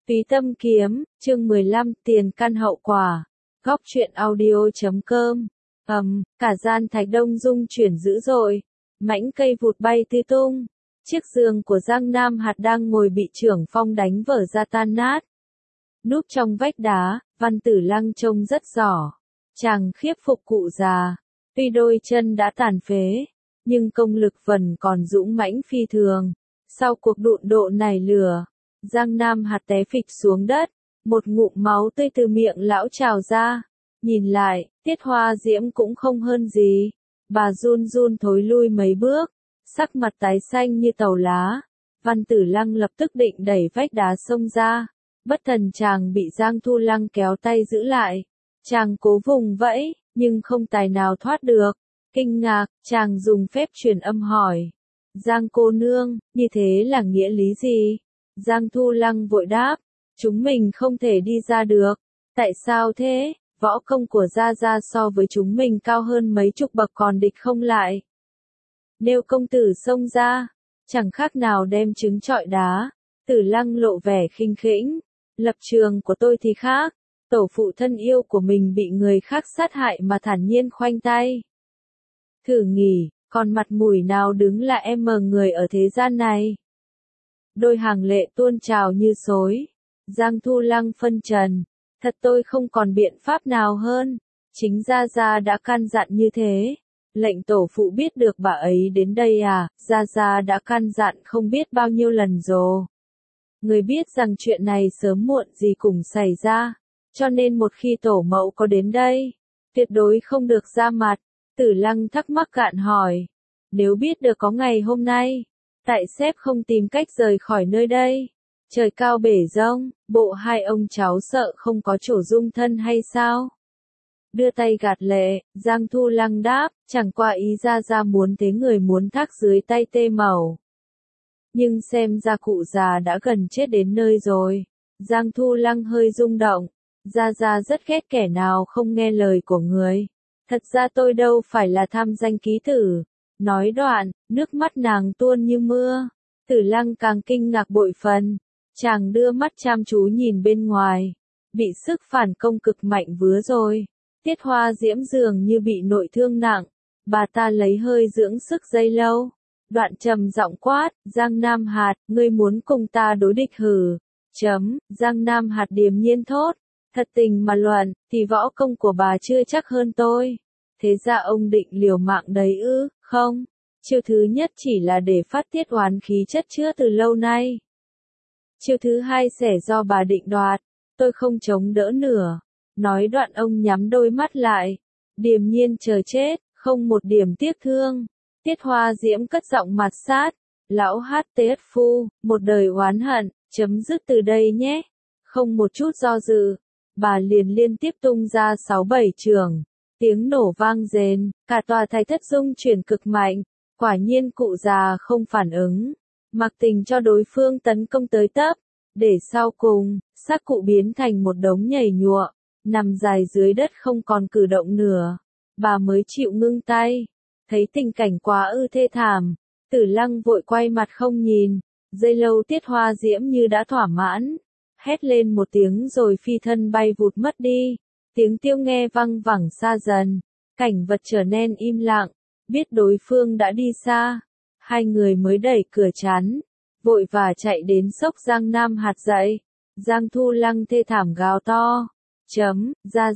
Tùy Tâm Kiếm, chương 15, tiền căn hậu quả. Góc truyện audio.com. Cả gian thạch đông rung chuyển dữ dội, mảnh cây vụt bay tứ tung. Chiếc giường của Giang Nam Hạt đang ngồi bị trưởng phong đánh vỡ ra tan nát. Núp trong vách đá, Văn Tử Lăng trông rất giỏi. Chàng khiếp phục cụ già, tuy đôi chân đã tàn phế, nhưng công lực vẫn còn dũng mãnh phi thường. Sau cuộc đụng độ nảy lửa, Giang Nam Hạt té phịch xuống đất, một ngụm máu tươi từ miệng lão trào ra. Nhìn lại, Tiết Hoa Diễm cũng không hơn gì. Bà run run thối lui mấy bước, sắc mặt tái xanh như tàu lá. Văn Tử Lăng lập tức định đẩy vách đá xông ra. Bất thần chàng bị Giang Thu Lăng kéo tay giữ lại. Chàng cố vùng vẫy, nhưng không tài nào thoát được. Kinh ngạc, chàng dùng phép truyền âm hỏi. Giang cô nương, như thế là nghĩa lý gì? Giang Thu Lăng vội đáp. Chúng mình không thể đi ra được. Tại sao thế? Võ công của Gia Gia so với chúng mình cao hơn mấy chục bậc còn địch không lại. Nếu công tử xông ra, chẳng khác nào đem trứng trọi đá. Tử Lăng lộ vẻ khinh khỉnh. Lập trường của tôi thì khác. Tổ phụ thân yêu của mình bị người khác sát hại mà thản nhiên khoanh tay. Thử nghĩ, còn mặt mũi nào đứng là em mờ người ở thế gian này. Đôi hàng lệ tuôn trào như xối. Giang Thu Lăng phân trần. Thật tôi không còn biện pháp nào hơn. Chính Gia Gia đã căn dặn như thế. Lệnh tổ phụ biết được bà ấy đến đây à, Gia Gia đã căn dặn không biết bao nhiêu lần rồi. Người biết rằng chuyện này sớm muộn gì cũng xảy ra. Cho nên một khi tổ mẫu có đến đây, tuyệt đối không được ra mặt. Tử Lăng thắc mắc gạn hỏi. Nếu biết được có ngày hôm nay, tại sếp không tìm cách rời khỏi nơi đây. Trời cao bể rông, bộ hai ông cháu sợ không có chỗ dung thân hay sao? Đưa tay gạt lệ, Giang Thu Lăng đáp, chẳng qua ý Gia Gia muốn thế người muốn thác dưới tay tê mẩu. Nhưng xem ra cụ già đã gần chết đến nơi rồi. Giang Thu Lăng hơi rung động. Gia Gia rất ghét kẻ nào không nghe lời của người. Thật ra tôi đâu phải là tham danh ký tử. Nói đoạn, nước mắt nàng tuôn như mưa. Tử Lăng càng kinh ngạc bội phần. Chàng đưa mắt chăm chú nhìn bên ngoài. Bị sức phản công cực mạnh vứa rồi. Tiết Hoa Diễm dường như bị nội thương nặng. Bà ta lấy hơi dưỡng sức giây lâu. Đoạn trầm giọng quát, Giang Nam Hạt, ngươi muốn cùng ta đối địch hử? Giang Nam Hạt điềm nhiên thốt. Thật tình mà luận, thì võ công của bà chưa chắc hơn tôi. Thế ra ông định liều mạng đấy ư, không? Chiêu thứ nhất chỉ là để phát tiết oán khí chất chứa từ lâu nay. Chiêu thứ hai sẽ do bà định đoạt, tôi không chống đỡ nữa. Nói đoạn ông nhắm đôi mắt lại, điềm nhiên chờ chết, không một điểm tiếc thương. Tiết Hoa Diễm cất giọng mạt sát, lão HTS Phu, một đời oán hận, chấm dứt từ đây nhé. Không một chút do dự, bà liền liên tiếp tung ra 6-7 trường. Tiếng nổ vang rền, cả tòa thạch thất rung chuyển cực mạnh. Quả nhiên cụ già không phản ứng. Mặc tình cho đối phương tấn công tới tấp, để sau cùng, xác cụ biến thành một đống nhầy nhụa, nằm dài dưới đất không còn cử động nữa. Bà mới chịu ngưng tay, thấy tình cảnh quá ư thê thảm, Tử Lăng vội quay mặt không nhìn, giây lâu Tiết Hoa Diễm như đã thỏa mãn, hét lên một tiếng rồi phi thân bay vụt mất đi, tiếng tiêu nghe văng vẳng xa dần, cảnh vật trở nên im lặng, biết đối phương đã đi xa. Hai người mới đẩy cửa chắn, vội và chạy đến xốc Giang Nam Hạt dậy. Giang Thu Lăng thê thảm gào to. Gia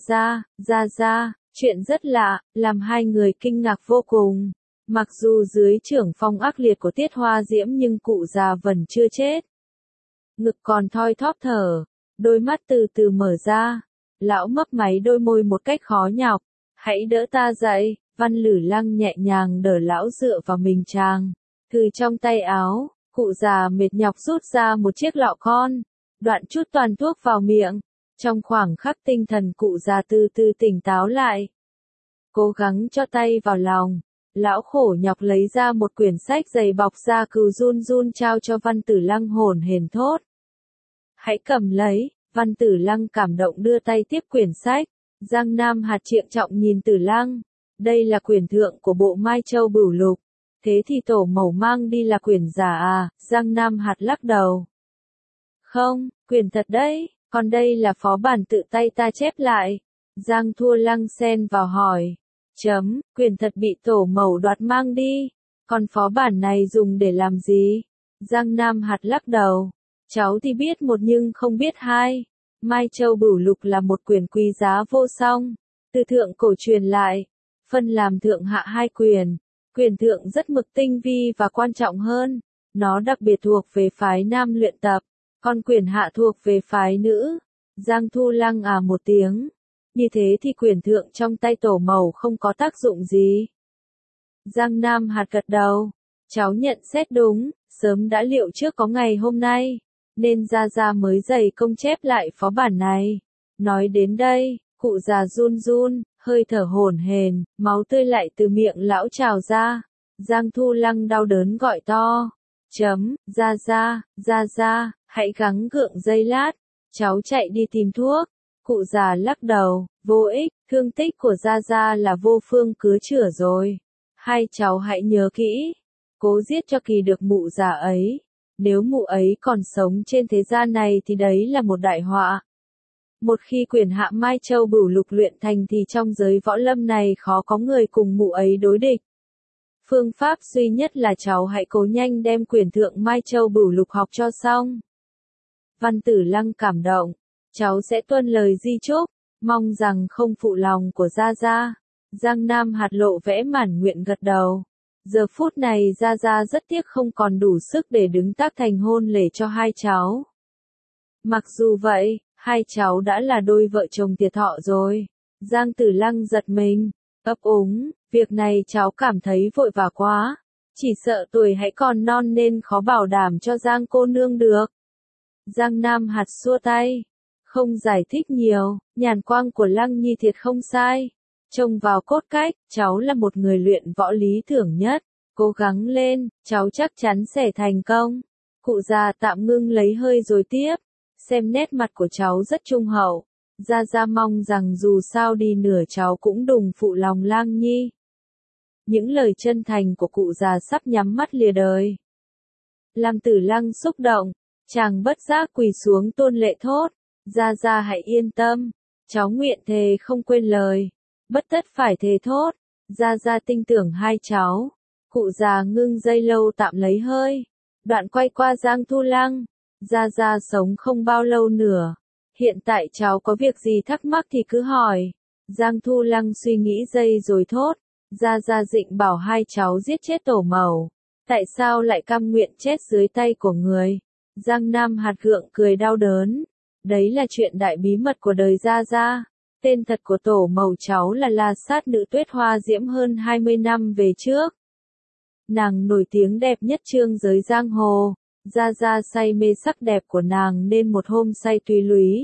Gia, chuyện rất lạ, làm hai người kinh ngạc vô cùng. Mặc dù dưới trưởng phong ác liệt của Tiết Hoa Diễm nhưng cụ già vẫn chưa chết. Ngực còn thoi thóp thở, đôi mắt từ từ mở ra. Lão mấp máy đôi môi một cách khó nhọc. Hãy đỡ ta dậy, Văn Lử Lăng nhẹ nhàng đỡ lão dựa vào mình chàng. Từ trong tay áo, cụ già mệt nhọc rút ra một chiếc lọ con, đoạn chút toàn thuốc vào miệng. Trong khoảng khắc tinh thần cụ già từ từ tỉnh táo lại. Cố gắng cho tay vào lòng, lão khổ nhọc lấy ra một quyển sách dày bọc da cừu run run trao cho Văn Tử Lăng hổn hển thốt. Hãy cầm lấy, Văn Tử Lăng cảm động đưa tay tiếp quyển sách. Giang Nam Hạt trịnh trọng nhìn Tử Lăng. Đây là quyển thượng của bộ Mai Châu Bửu Lục. Thế thì tổ mẫu mang đi là quyển giả à? Giang Nam Hạt lắc đầu. Không, quyền thật đấy, còn đây là phó bản tự tay ta chép lại. Giang Thua Lăng xen vào hỏi. Quyền thật bị tổ mẫu đoạt mang đi. Còn phó bản này dùng để làm gì? Giang Nam Hạt lắc đầu. Cháu thì biết một nhưng không biết hai. Mai Châu Bửu Lục là một quyền quý giá vô song. Từ thượng cổ truyền lại. Phân làm thượng hạ hai quyền. Quyền thượng rất mực tinh vi và quan trọng hơn. Nó đặc biệt thuộc về phái nam luyện tập. Còn quyền hạ thuộc về phái nữ. Giang Thu Lăng một tiếng. Như thế thì quyền thượng trong tay tổ mẫu không có tác dụng gì. Giang Nam Hạt gật đầu. Cháu nhận xét đúng, sớm đã liệu trước có ngày hôm nay. Nên Gia mới dày công chép lại phó bản này. Nói đến đây, cụ già run run, hơi thở hổn hển, máu tươi lại từ miệng lão trào ra. Giang Thu Lăng đau đớn gọi to. Gia, hãy gắng gượng giây lát. Cháu chạy đi tìm thuốc. Cụ già lắc đầu, vô ích, thương tích của Gia là vô phương cứu chữa rồi. Hai cháu hãy nhớ kỹ. Cố giết cho kỳ được mụ già ấy. Nếu mụ ấy còn sống trên thế gian này thì đấy là một đại họa. Một khi quyền hạ Mai Châu Bửu Lục luyện thành thì trong giới võ lâm này khó có người cùng mụ ấy đối địch. Phương pháp duy nhất là cháu hãy cố nhanh đem quyền thượng Mai Châu Bửu Lục học cho xong. Văn Tử Lăng cảm động. Cháu sẽ tuân lời di chúc, mong rằng không phụ lòng của Gia. Giang Nam Hạt lộ vẻ mãn nguyện gật đầu. Giờ phút này Gia rất tiếc không còn đủ sức để đứng tác thành hôn lễ cho hai cháu. Mặc dù vậy, hai cháu đã là đôi vợ chồng tiệt thọ rồi. Giang Tử Lăng giật mình, ấp úng, việc này cháu cảm thấy vội vã quá. Chỉ sợ tuổi hãy còn non nên khó bảo đảm cho Giang cô nương được. Giang Nam Hạt xua tay. Không giải thích nhiều, nhàn quang của Lăng Nhi thiệt không sai. Trông vào cốt cách, cháu là một người luyện võ lý tưởng nhất. Cố gắng lên, cháu chắc chắn sẽ thành công. Cụ già tạm ngưng lấy hơi rồi tiếp. Xem nét mặt của cháu rất trung hậu. Gia mong rằng dù sao đi nửa cháu cũng đừng phụ lòng Lăng Nhi. Những lời chân thành của cụ già sắp nhắm mắt lìa đời. Làm Tử Lăng xúc động, chàng bất giác quỳ xuống tôn lệ thốt. Gia hãy yên tâm, cháu nguyện thề không quên lời, bất tất phải thề thốt. Gia tin tưởng hai cháu. Cụ già ngưng giây lâu tạm lấy hơi, đoạn quay qua Giang Thu Lăng. Gia sống không bao lâu nữa, hiện tại cháu có việc gì thắc mắc thì cứ hỏi. Giang Thu Lăng suy nghĩ giây rồi thốt. Gia định bảo hai cháu giết chết tổ mẫu, tại sao lại cam nguyện chết dưới tay của người? Giang Nam Hạt gượng cười đau đớn. Đấy là chuyện đại bí mật của đời Gia. Tên thật của tổ mẫu cháu là La Sát Nữ Tuyết Hoa Diễm hơn 20 năm về trước. Nàng nổi tiếng đẹp nhất trương giới giang hồ. Gia say mê sắc đẹp của nàng nên một hôm say tùy lúy.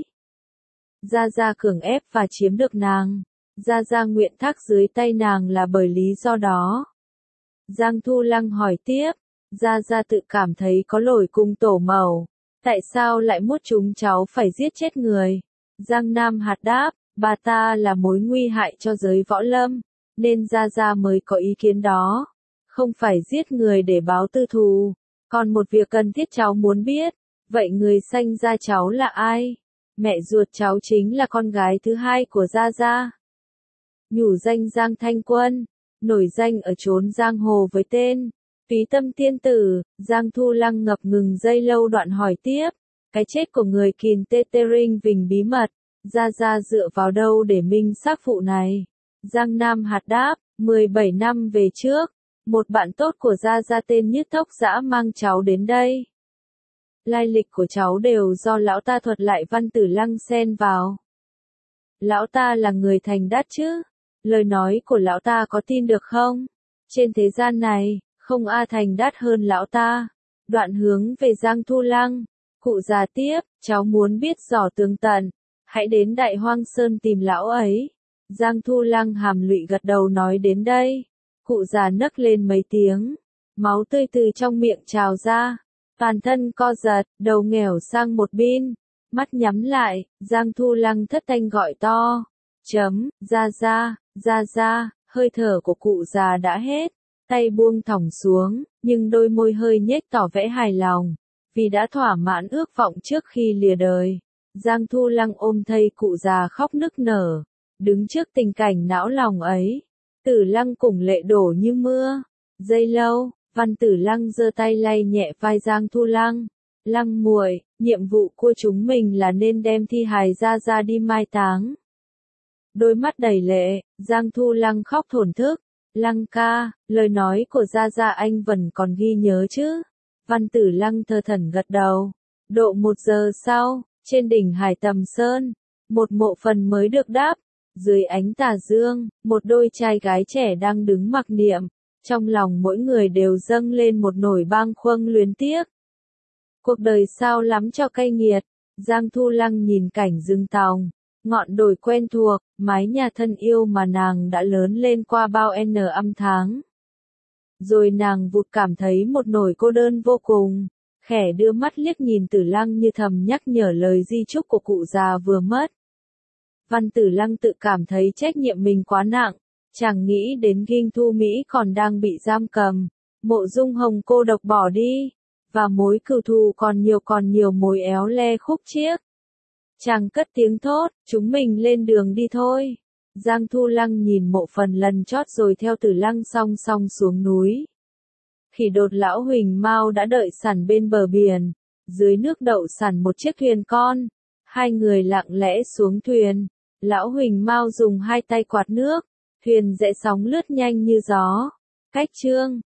Gia cường ép và chiếm được nàng. Gia nguyện thác dưới tay nàng là bởi lý do đó. Giang Thu Lăng hỏi tiếp. Gia tự cảm thấy có lỗi cùng tổ mẫu. Tại sao lại muốn chúng cháu phải giết chết người? Giang Nam Hạt đáp, bà ta là mối nguy hại cho giới võ lâm, nên Gia mới có ý kiến đó. Không phải giết người để báo tư thù. Còn một việc cần thiết cháu muốn biết, vậy người sanh ra cháu là ai? Mẹ ruột cháu chính là con gái thứ hai của Gia. Nhủ danh Giang Thanh Quân, nổi danh ở chốn giang hồ với tên Túy Tâm Tiên Tử. Giang Thu Lăng ngập ngừng giây lâu đoạn hỏi tiếp. Cái chết của người Kìn Tetering Vinh bí mật, Gia dựa vào đâu để minh xác vụ này? Giang Nam Hạt đáp, 17 năm về trước, một bạn tốt của Gia tên Nhất Thốc Dã mang cháu đến đây. Lai lịch của cháu đều do lão ta thuật lại. Văn Tử Lăng xen vào. Lão ta là người thành đạt chứ? Lời nói của lão ta có tin được không? Trên thế gian này, không ai thành đạt hơn lão ta. Đoạn hướng về Giang Thu Lăng. Cụ già tiếp, cháu muốn biết rõ tường tận, hãy đến Đại Hoang Sơn tìm lão ấy. Giang Thu Lăng hàm lụy gật đầu nói đến đây. Cụ già nấc lên mấy tiếng. Máu tươi từ trong miệng trào ra. Toàn thân co giật, đầu nghẻo sang một bên. Mắt nhắm lại, Giang Thu Lăng thất thanh gọi to. Gia, hơi thở của cụ già đã hết. Tay buông thõng xuống, nhưng đôi môi hơi nhếch tỏ vẻ hài lòng. vì đã thỏa mãn ước vọng trước khi lìa đời. Giang Thu Lăng ôm thây cụ già khóc nức nở, đứng trước tình cảnh não lòng ấy. Tử Lăng cùng lệ đổ như mưa. Giây lâu, Văn Tử Lăng giơ tay lay nhẹ vai Giang Thu Lăng. Lăng muội, nhiệm vụ của chúng mình là nên đem thi hài Gia Gia đi mai táng. Đôi mắt đầy lệ, Giang Thu Lăng khóc thổn thức. Lăng ca, lời nói của Gia Gia anh vẫn còn ghi nhớ chứ? Văn Tử Lăng thờ thẩn gật đầu. Độ 1 giờ sau, trên đỉnh Hải Tầm Sơn, một mộ phần mới được đáp. Dưới ánh tà dương, một đôi trai gái trẻ đang đứng mặc niệm. Trong lòng mỗi người đều dâng lên một nỗi bâng khuâng luyến tiếc. Cuộc đời sao lắm cho cay nghiệt. Giang Thu Lăng nhìn cảnh rừng tòng, ngọn đồi quen thuộc, mái nhà thân yêu mà nàng đã lớn lên qua bao năm tháng. Rồi nàng vụt cảm thấy một nỗi cô đơn vô cùng, khẽ đưa mắt liếc nhìn Tử Lăng như thầm nhắc nhở lời di chúc của cụ già vừa mất. Văn Tử Lăng tự cảm thấy trách nhiệm mình quá nặng, chàng nghĩ đến Ghinh Thu Mỹ còn đang bị giam cầm, Mộ Dung Hồng cô độc bỏ đi, và mối cừu thù còn nhiều mối éo le khúc chiết. Chàng cất tiếng thốt, chúng mình lên đường đi thôi. Giang Thu Lăng nhìn mộ phần lần chót rồi theo Tử Lăng song song xuống núi. Khỉ Đột lão Huỳnh Mao đã đợi sẵn bên bờ biển, dưới nước đậu sẵn một chiếc thuyền con. Hai người lặng lẽ xuống thuyền, lão Huỳnh Mao dùng hai tay quạt nước, thuyền rẽ sóng lướt nhanh như gió. Cách chương